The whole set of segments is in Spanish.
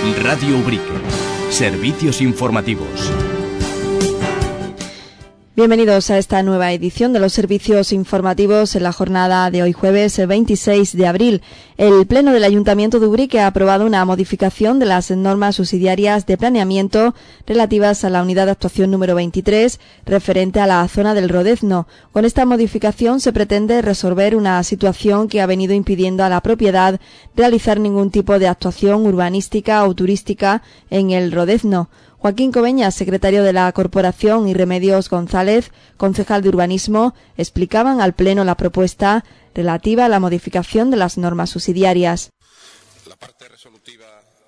Radio Ubrique. Servicios informativos. Bienvenidos a esta nueva edición de los servicios informativos en la jornada de hoy jueves 26 de abril. El Pleno del Ayuntamiento de Ubrique ha aprobado una modificación de las normas subsidiarias de planeamiento relativas a la unidad de actuación número 23 referente a la zona del Rodezno. Con esta modificación se pretende resolver una situación que ha venido impidiendo a la propiedad realizar ningún tipo de actuación urbanística o turística en el Rodezno. Joaquín Cobeñas, secretario de la Corporación, y Remedios González, concejal de Urbanismo, explicaban al Pleno la propuesta relativa a la modificación de las normas subsidiarias. La parte resolutiva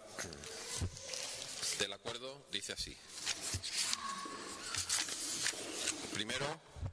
del acuerdo dice así. Primero,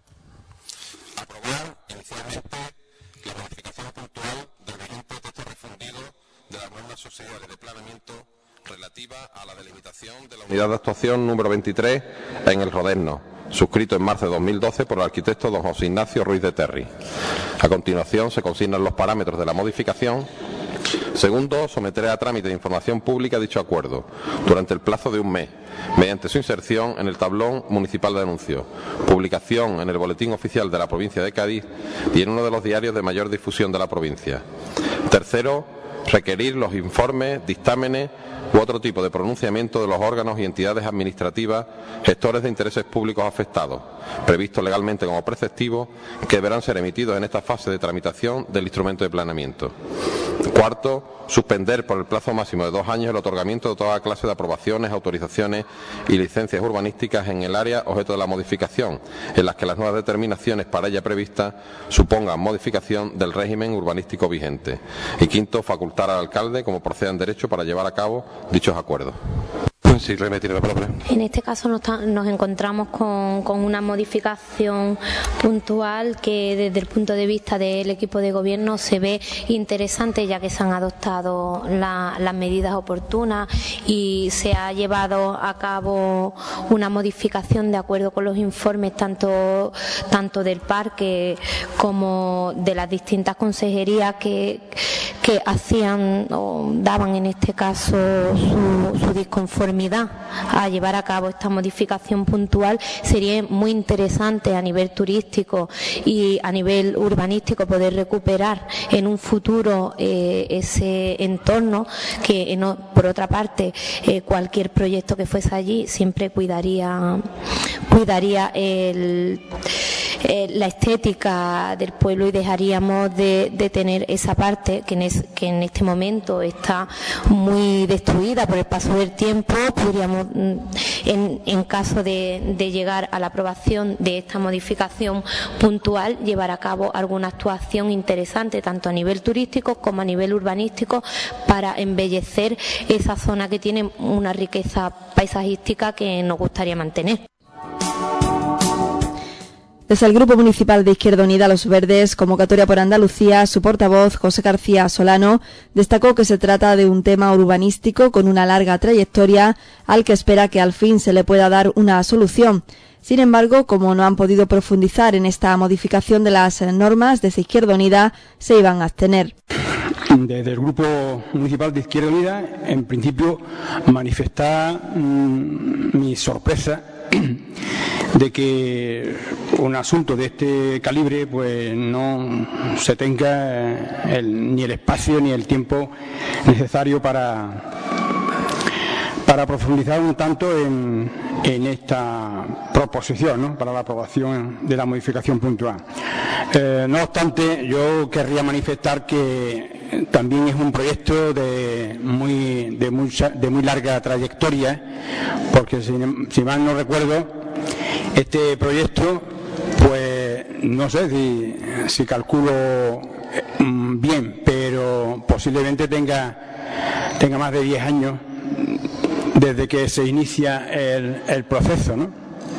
aprobar inicialmente la modificación puntual del vigente texto refundido de las normas subsidiarias de planeamiento relativa a la delimitación de la unidad de actuación número 23 en el Rodezno, suscrito en marzo de 2012 por el arquitecto don José Ignacio Ruiz de Terry. A continuación se consignan los parámetros de la modificación. Segundo, someteré a trámite de información pública dicho acuerdo durante el plazo de un mes, mediante su inserción en el tablón municipal de anuncios, publicación en el Boletín Oficial de la Provincia de Cádiz y en uno de los diarios de mayor difusión de la provincia. Tercero, requerir los informes, dictámenes u otro tipo de pronunciamiento de los órganos y entidades administrativas gestores de intereses públicos afectados, previstos legalmente como preceptivos, que deberán ser emitidos en esta fase de tramitación del instrumento de planeamiento. Cuarto, suspender por el plazo máximo de 2 años el otorgamiento de toda clase de aprobaciones, autorizaciones y licencias urbanísticas en el área objeto de la modificación, en las que las nuevas determinaciones para ella previstas supongan modificación del régimen urbanístico vigente. Y quinto, facultar al alcalde, como proceda en derecho, para llevar a cabo dichos acuerdos. Sí, en este caso nos encontramos con una modificación puntual que desde el punto de vista del equipo de gobierno se ve interesante, ya que se han adoptado las medidas oportunas y se ha llevado a cabo una modificación de acuerdo con los informes tanto del parque como de las distintas consejerías que hacían o daban en este caso su disconformidad a llevar a cabo esta modificación puntual. Sería muy interesante a nivel turístico y a nivel urbanístico poder recuperar en un futuro ese entorno que por otra parte cualquier proyecto que fuese allí siempre cuidaría la estética del pueblo y dejaríamos de tener esa parte que en este momento está muy destruida por el paso del tiempo. Podríamos, en caso de llegar a la aprobación de esta modificación puntual, llevar a cabo alguna actuación interesante tanto a nivel turístico como a nivel urbanístico para embellecer esa zona que tiene una riqueza paisajística que nos gustaría mantener. Desde el Grupo Municipal de Izquierda Unida Los Verdes, Convocatoria por Andalucía, su portavoz, José García Solano, destacó que se trata de un tema urbanístico con una larga trayectoria al que espera que al fin se le pueda dar una solución. Sin embargo, como no han podido profundizar en esta modificación de las normas, desde Izquierda Unida se iban a abstener. Desde el Grupo Municipal de Izquierda Unida, en principio, manifestar mi sorpresa de que un asunto de este calibre pues no se tenga ni el espacio ni el tiempo necesario para profundizar un tanto en esta proposición, ¿no?, para la aprobación de la modificación puntual. No obstante, yo querría manifestar que también es un proyecto de muy larga trayectoria, porque si mal no recuerdo, este proyecto, pues no sé si calculo bien, pero posiblemente tenga más de 10 años desde que se inicia el proceso, ¿no?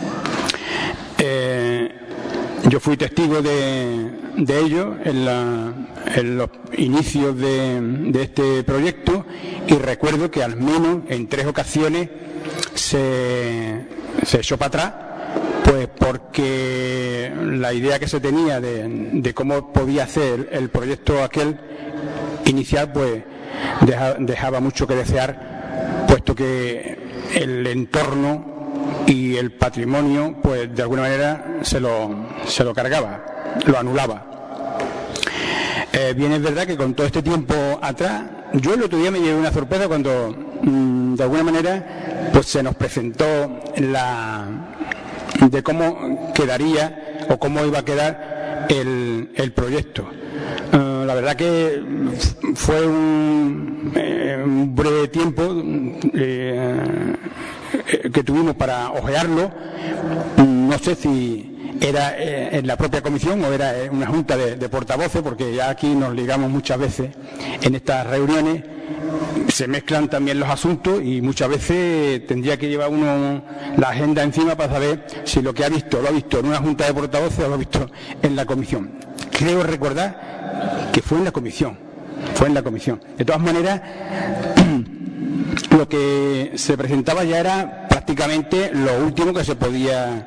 Yo fui testigo de ello en los inicios de este proyecto y recuerdo que al menos en 3 ocasiones se echó para atrás, pues porque la idea que se tenía de cómo podía ser el proyecto aquel inicial, pues dejaba mucho que desear puesto que el entorno y el patrimonio, pues de alguna manera se lo cargaba, lo anulaba. Bien es verdad que con todo este tiempo atrás, yo el otro día me llevé una sorpresa cuando de alguna manera pues se nos presentó de cómo quedaría o cómo iba a quedar el proyecto. La verdad que fue un breve tiempo que tuvimos para ojearlo. No sé si era en la propia comisión o era en una junta de portavoces, porque ya aquí nos ligamos muchas veces en estas reuniones, se mezclan también los asuntos y muchas veces tendría que llevar uno la agenda encima para saber si lo que ha visto lo ha visto en una junta de portavoces o lo ha visto en la comisión. Creo recordar que fue en la comisión. De todas maneras, lo que se presentaba ya era prácticamente lo último que se podía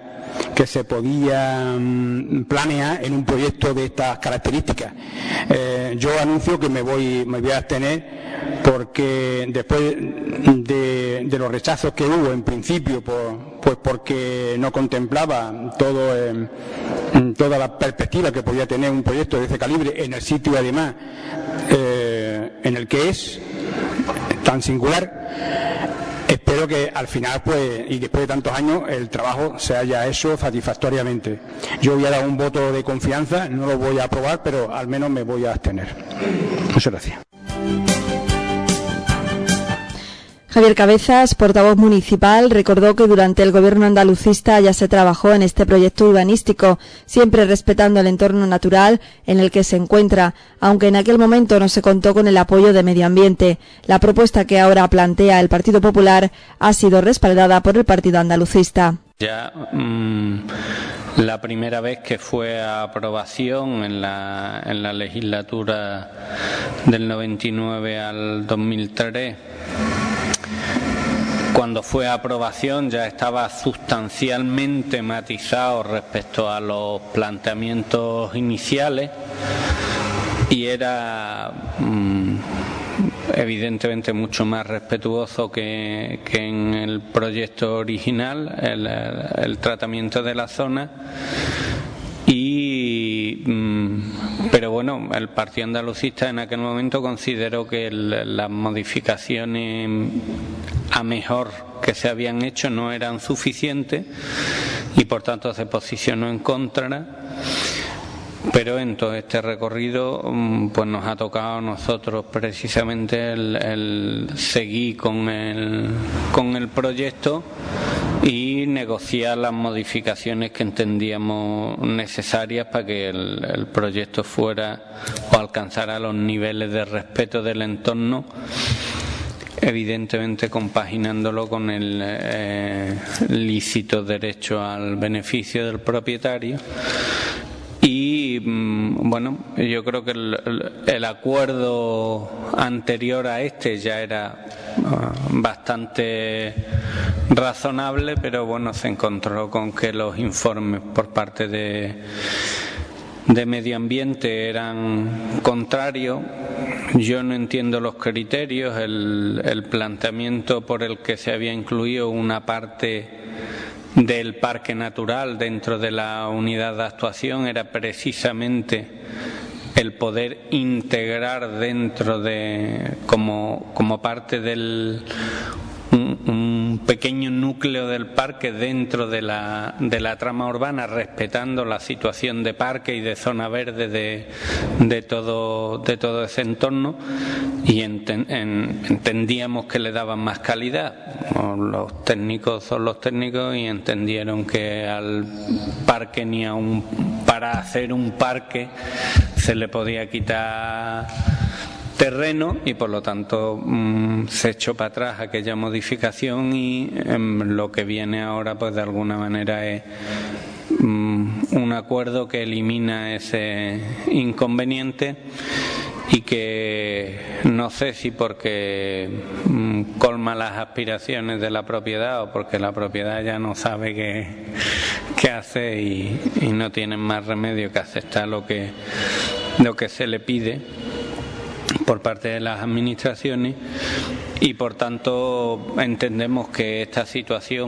planear en un proyecto de estas características. Yo anuncio que me voy a abstener porque después de los rechazos que hubo en principio, pues porque no contemplaba toda la perspectiva que podía tener un proyecto de ese calibre en el sitio, además, en el que es tan singular. Espero que al final, pues, y después de tantos años, el trabajo se haya hecho satisfactoriamente. Yo voy a dar un voto de confianza, no lo voy a aprobar, pero al menos me voy a abstener. Muchas gracias. Javier Cabezas, portavoz municipal, recordó que durante el gobierno andalucista ya se trabajó en este proyecto urbanístico, siempre respetando el entorno natural en el que se encuentra, aunque en aquel momento no se contó con el apoyo de Medio Ambiente. La propuesta que ahora plantea el Partido Popular ha sido respaldada por el Partido Andalucista. Ya la primera vez que fue a aprobación en la legislatura del 99 al 2003, cuando fue a aprobación ya estaba sustancialmente matizado respecto a los planteamientos iniciales y era evidentemente mucho más respetuoso que en el proyecto original, el tratamiento de la zona. Pero bueno, el Partido Andalucista en aquel momento consideró que las modificaciones a mejor que se habían hecho no eran suficientes y por tanto se posicionó en contra. Pero en todo este recorrido pues nos ha tocado a nosotros precisamente el seguir con el proyecto y negociar las modificaciones que entendíamos necesarias para que el proyecto fuera o alcanzara los niveles de respeto del entorno, evidentemente compaginándolo con el lícito derecho al beneficio del propietario. Y bueno, yo creo que el acuerdo anterior a este ya era bastante razonable, pero bueno, se encontró con que los informes por parte de Medio Ambiente eran contrarios. Yo no entiendo los criterios, el planteamiento por el que se había incluido una parte del parque natural dentro de la unidad de actuación era precisamente el poder integrar dentro de como parte del un pequeño núcleo del parque dentro de la trama urbana, respetando la situación de parque y de zona verde de todo ese entorno, y entendíamos que le daban más calidad. Los técnicos son los técnicos y entendieron que al parque para hacer un parque se le podía quitar terreno y por lo tanto se echó para atrás aquella modificación y lo que viene ahora pues de alguna manera es un acuerdo que elimina ese inconveniente y que no sé si porque colma las aspiraciones de la propiedad o porque la propiedad ya no sabe qué hace y no tienen más remedio que aceptar lo que se le pide por parte de las administraciones, y por tanto entendemos que esta situación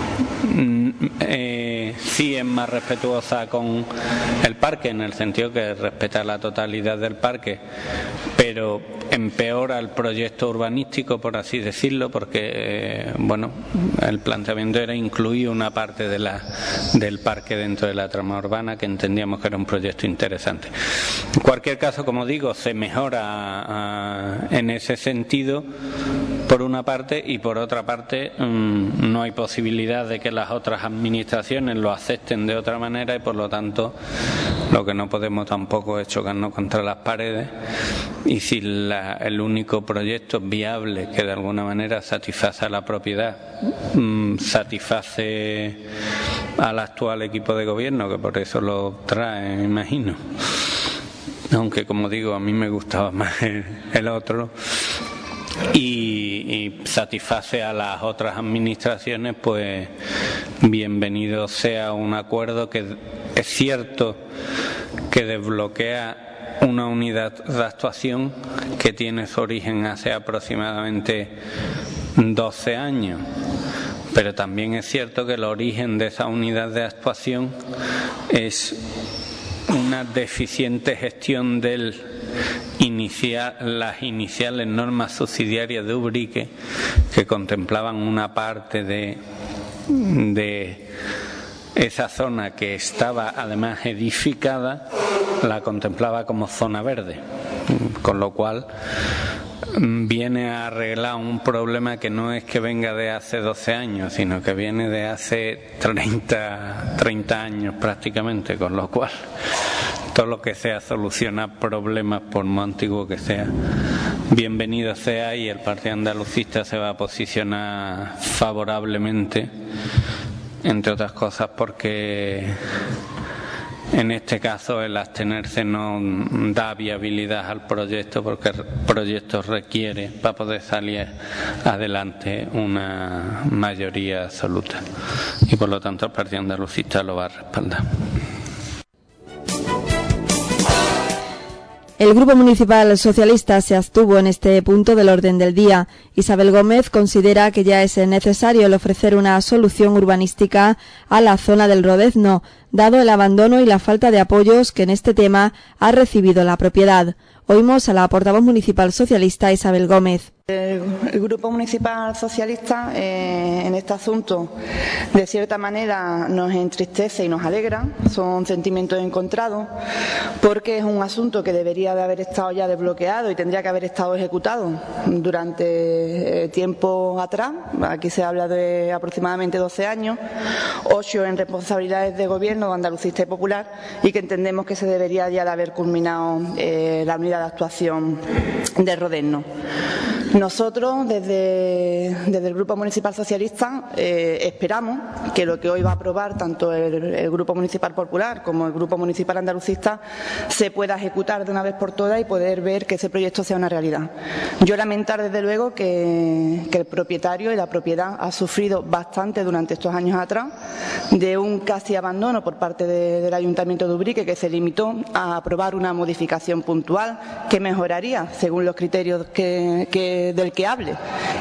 sí es más respetuosa con el parque, en el sentido que respeta la totalidad del parque, pero empeora el proyecto urbanístico, por así decirlo, porque el planteamiento era incluir una parte del parque dentro de la trama urbana, que entendíamos que era un proyecto interesante. En cualquier caso, como digo, se mejora en ese sentido por una parte, y por otra parte no hay posibilidad de que las otras administraciones lo acepten de otra manera, y por lo tanto lo que no podemos tampoco es chocarnos contra las paredes, y si el único proyecto viable que de alguna manera satisface a la propiedad satisface al actual equipo de gobierno, que por eso lo trae, me imagino, aunque como digo a mí me gustaba más el otro, y satisface a las otras administraciones, pues bienvenido sea un acuerdo que es cierto que desbloquea una unidad de actuación que tiene su origen hace aproximadamente 12 años. Pero también es cierto que el origen de esa unidad de actuación es una deficiente gestión las iniciales normas subsidiarias de Ubrique, que contemplaban una parte de esa zona que estaba además edificada, la contemplaba como zona verde, con lo cual viene a arreglar un problema que no es que venga de hace 12 años, sino que viene de hace 30 años prácticamente, con lo cual todo lo que sea solucionar problemas, por más antiguo que sea, bienvenido sea, y el Partido Andalucista se va a posicionar favorablemente, entre otras cosas porque en este caso el abstenerse no da viabilidad al proyecto, porque el proyecto requiere, para poder salir adelante, una mayoría absoluta, y por lo tanto el Partido Andalucista lo va a respaldar. El Grupo Municipal Socialista se abstuvo en este punto del orden del día. Isabel Gómez considera que ya es necesario el ofrecer una solución urbanística a la zona del Rodezno, dado el abandono y la falta de apoyos que en este tema ha recibido la propiedad. Oímos a la portavoz municipal socialista Isabel Gómez. El Grupo Municipal Socialista en este asunto, de cierta manera, nos entristece y nos alegra. Son sentimientos encontrados, porque es un asunto que debería de haber estado ya desbloqueado y tendría que haber estado ejecutado durante tiempo atrás. Aquí se habla de aproximadamente 12 años, 8 en responsabilidades de gobierno andalucista y popular, y que entendemos que se debería ya de haber culminado la unidad de actuación de Rodezno. Nosotros, desde el Grupo Municipal Socialista, esperamos que lo que hoy va a aprobar tanto el Grupo Municipal Popular como el Grupo Municipal Andalucista se pueda ejecutar de una vez por todas y poder ver que ese proyecto sea una realidad. Yo lamentar, desde luego, que el propietario y la propiedad ha sufrido bastante durante estos años atrás de un casi abandono por parte del Ayuntamiento de Ubrique, que se limitó a aprobar una modificación puntual que mejoraría, según los criterios del que hable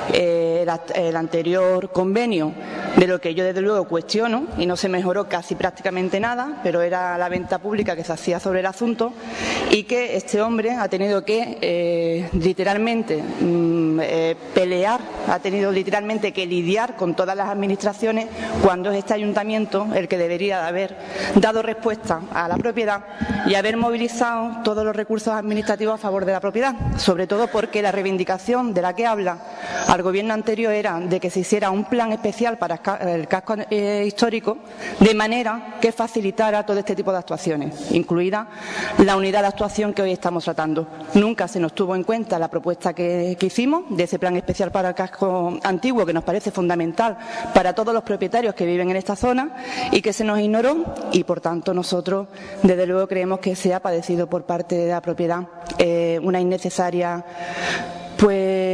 el anterior convenio, de lo que yo desde luego cuestiono, y no se mejoró casi prácticamente nada, pero era la venta pública que se hacía sobre el asunto, y que este hombre ha tenido que literalmente pelear, ha tenido literalmente que lidiar con todas las administraciones, cuando es este ayuntamiento el que debería de haber dado respuesta a la propiedad y haber movilizado todos los recursos administrativos a favor de la propiedad, sobre todo porque la reivindicación de la que habla al gobierno anterior era de que se hiciera un plan especial para el casco histórico, de manera que facilitara todo este tipo de actuaciones, incluida la unidad de actuación que hoy estamos tratando. Nunca se nos tuvo en cuenta la propuesta que hicimos de ese plan especial para el casco antiguo, que nos parece fundamental para todos los propietarios que viven en esta zona, y que se nos ignoró, y por tanto nosotros desde luego creemos que se ha padecido por parte de la propiedad una innecesaria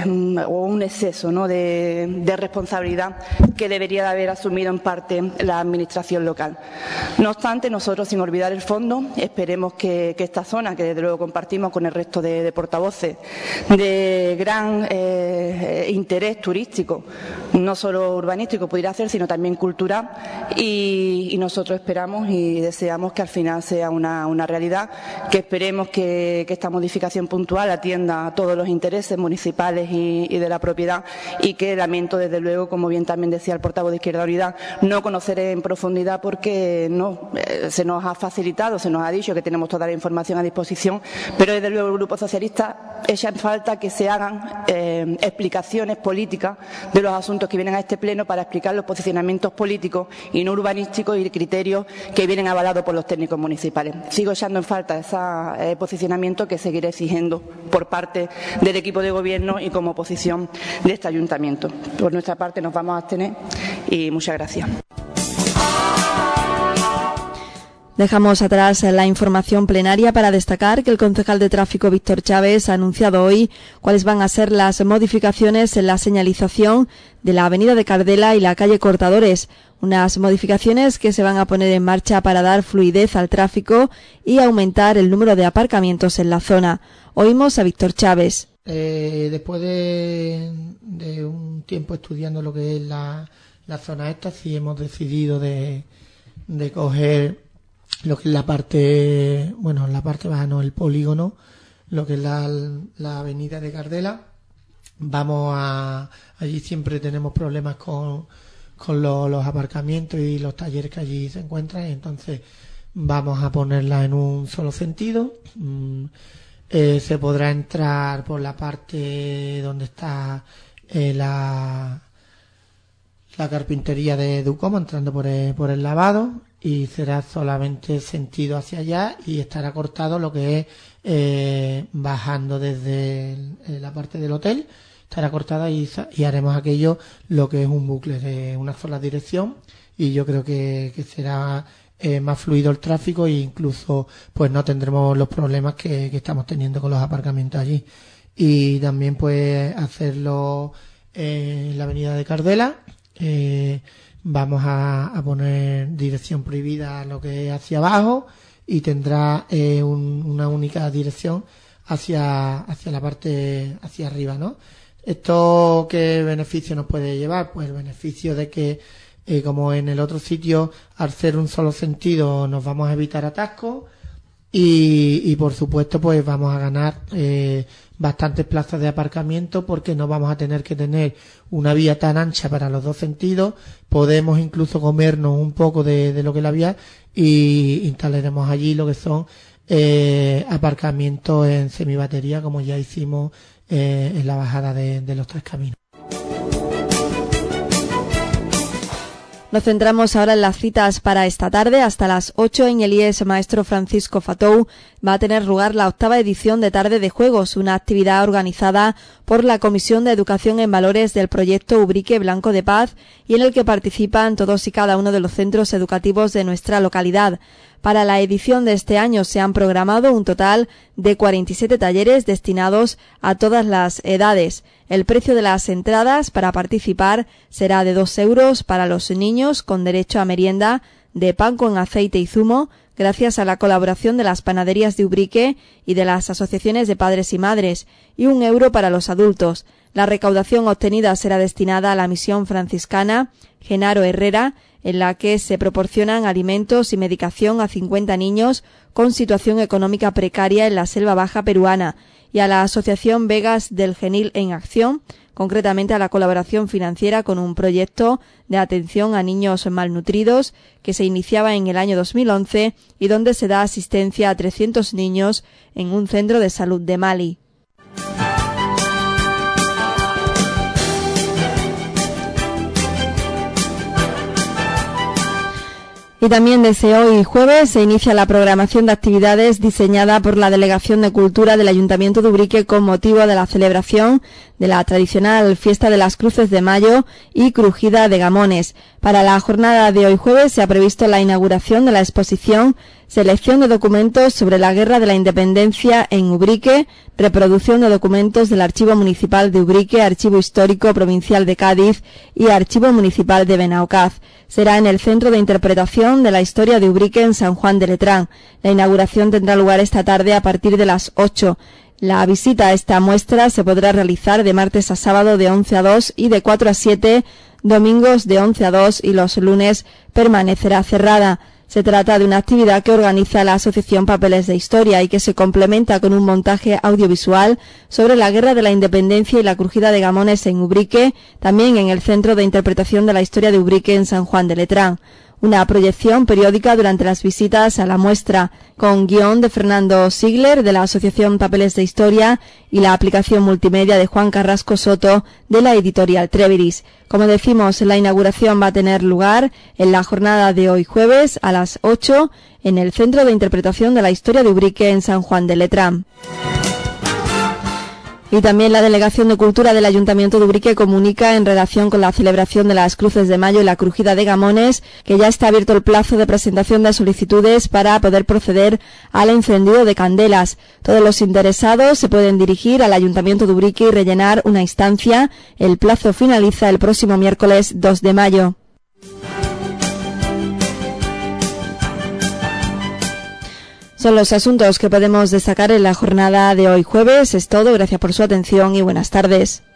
o un exceso, ¿no?, de responsabilidad que debería de haber asumido en parte la administración local. No obstante, nosotros, sin olvidar el fondo, esperemos que esta zona, que desde luego compartimos con el resto de portavoces, de gran interés turístico, no solo urbanístico pudiera ser, sino también cultural, y nosotros esperamos y deseamos que al final sea una realidad, que esperemos que esta modificación puntual atienda a todos los intereses municipales y de la propiedad, y que lamento, desde luego, como bien también decía el portavoz de Izquierda Unida, no conocer en profundidad, porque no se nos ha facilitado, se nos ha dicho que tenemos toda la información a disposición, pero desde luego el Grupo Socialista echa en falta que se hagan explicaciones políticas de los asuntos que vienen a este pleno, para explicar los posicionamientos políticos y no urbanísticos y criterios que vienen avalados por los técnicos municipales. Sigo echando en falta ese posicionamiento, que seguiré exigiendo por parte del equipo de gobierno y como oposición de este ayuntamiento. Por nuestra parte nos vamos a abstener y muchas gracias. Dejamos atrás la información plenaria para destacar que el concejal de tráfico Víctor Chávez ha anunciado hoy cuáles van a ser las modificaciones en la señalización de la avenida de Cardela y la calle Cortadores, unas modificaciones que se van a poner en marcha para dar fluidez al tráfico y aumentar el número de aparcamientos en la zona. Oímos a Víctor Chávez. Después de un tiempo estudiando lo que es la zona esta, sí hemos decidido de coger lo que es la parte baja, no, el polígono, lo que es la avenida de Cardela. Allí siempre tenemos problemas con los aparcamientos y los talleres que allí se encuentran, y entonces vamos a ponerla en un solo sentido. Se podrá entrar por la parte donde está la carpintería de Ducoma, entrando por el lavado, y será solamente sentido hacia allá, y estará cortado lo que es bajando desde la parte del hotel, estará cortada, y haremos aquello lo que es un bucle de una sola dirección, y yo creo que será más fluido el tráfico, e incluso pues no tendremos los problemas que estamos teniendo con los aparcamientos allí. Y también pues hacerlo en la avenida de Cardela. Vamos a poner dirección prohibida a lo que es hacia abajo, y tendrá una única dirección hacia la parte hacia arriba, ¿no? ¿Esto qué beneficio nos puede llevar? Pues el beneficio de que, como en el otro sitio, al ser un solo sentido, nos vamos a evitar atascos, y por supuesto pues vamos a ganar bastantes plazas de aparcamiento, porque no vamos a tener que tener una vía tan ancha para los dos sentidos. Podemos incluso comernos un poco de lo que es la vía, y instalaremos allí lo que son aparcamientos en semibatería, como ya hicimos en la bajada de los Tres Caminos. Nos centramos ahora en las citas para esta tarde. Hasta las 8 en el IES Maestro Francisco Fatou va a tener lugar la 8ª edición de Tarde de Juegos, una actividad organizada por la Comisión de Educación en Valores del proyecto Ubrique Blanco de Paz, y en el que participan todos y cada uno de los centros educativos de nuestra localidad. Para la edición de este año se han programado un total de 47 talleres destinados a todas las edades. El precio de las entradas para participar será de 2 euros para los niños, con derecho a merienda de pan con aceite y zumo, gracias a la colaboración de las panaderías de Ubrique y de las asociaciones de padres y madres, y 1 euro para los adultos. La recaudación obtenida será destinada a la misión franciscana Genaro Herrera, en la que se proporcionan alimentos y medicación a 50 niños con situación económica precaria en la selva baja peruana, y a la Asociación Vegas del Genil en Acción, concretamente a la colaboración financiera con un proyecto de atención a niños malnutridos que se iniciaba en el año 2011 y donde se da asistencia a 300 niños en un centro de salud de Mali. Y también desde hoy jueves se inicia la programación de actividades diseñada por la Delegación de Cultura del Ayuntamiento de Ubrique con motivo de la celebración de la tradicional Fiesta de las Cruces de Mayo y Crujida de Gamones. Para la jornada de hoy jueves se ha previsto la inauguración de la exposición selección de documentos sobre la Guerra de la Independencia en Ubrique, reproducción de documentos del Archivo Municipal de Ubrique, Archivo Histórico Provincial de Cádiz y Archivo Municipal de Benaocaz. Será en el Centro de Interpretación de la Historia de Ubrique en San Juan de Letrán. La inauguración tendrá lugar esta tarde a partir de las 8. La visita a esta muestra se podrá realizar de martes a sábado de 11 a 2 y de 4 a 7, domingos de 11 a 2 y los lunes permanecerá cerrada. Se trata de una actividad que organiza la Asociación Papeles de Historia y que se complementa con un montaje audiovisual sobre la Guerra de la Independencia y la crujida de Gamones en Ubrique, también en el Centro de Interpretación de la Historia de Ubrique en San Juan de Letrán. Una proyección periódica durante las visitas a la muestra, con guión de Fernando Sigler, de la Asociación Papeles de Historia, y la aplicación multimedia de Juan Carrasco Soto, de la editorial Treviris. Como decimos, la inauguración va a tener lugar en la jornada de hoy jueves a las 8 en el Centro de Interpretación de la Historia de Ubrique en San Juan de Letrán. Y también la Delegación de Cultura del Ayuntamiento de Ubrique comunica en relación con la celebración de las Cruces de Mayo y la crujida de Gamones que ya está abierto el plazo de presentación de solicitudes para poder proceder al encendido de candelas. Todos los interesados se pueden dirigir al Ayuntamiento de Ubrique y rellenar una instancia. El plazo finaliza el próximo miércoles 2 de mayo. Son los asuntos que podemos destacar en la jornada de hoy jueves. Es todo. Gracias por su atención y buenas tardes.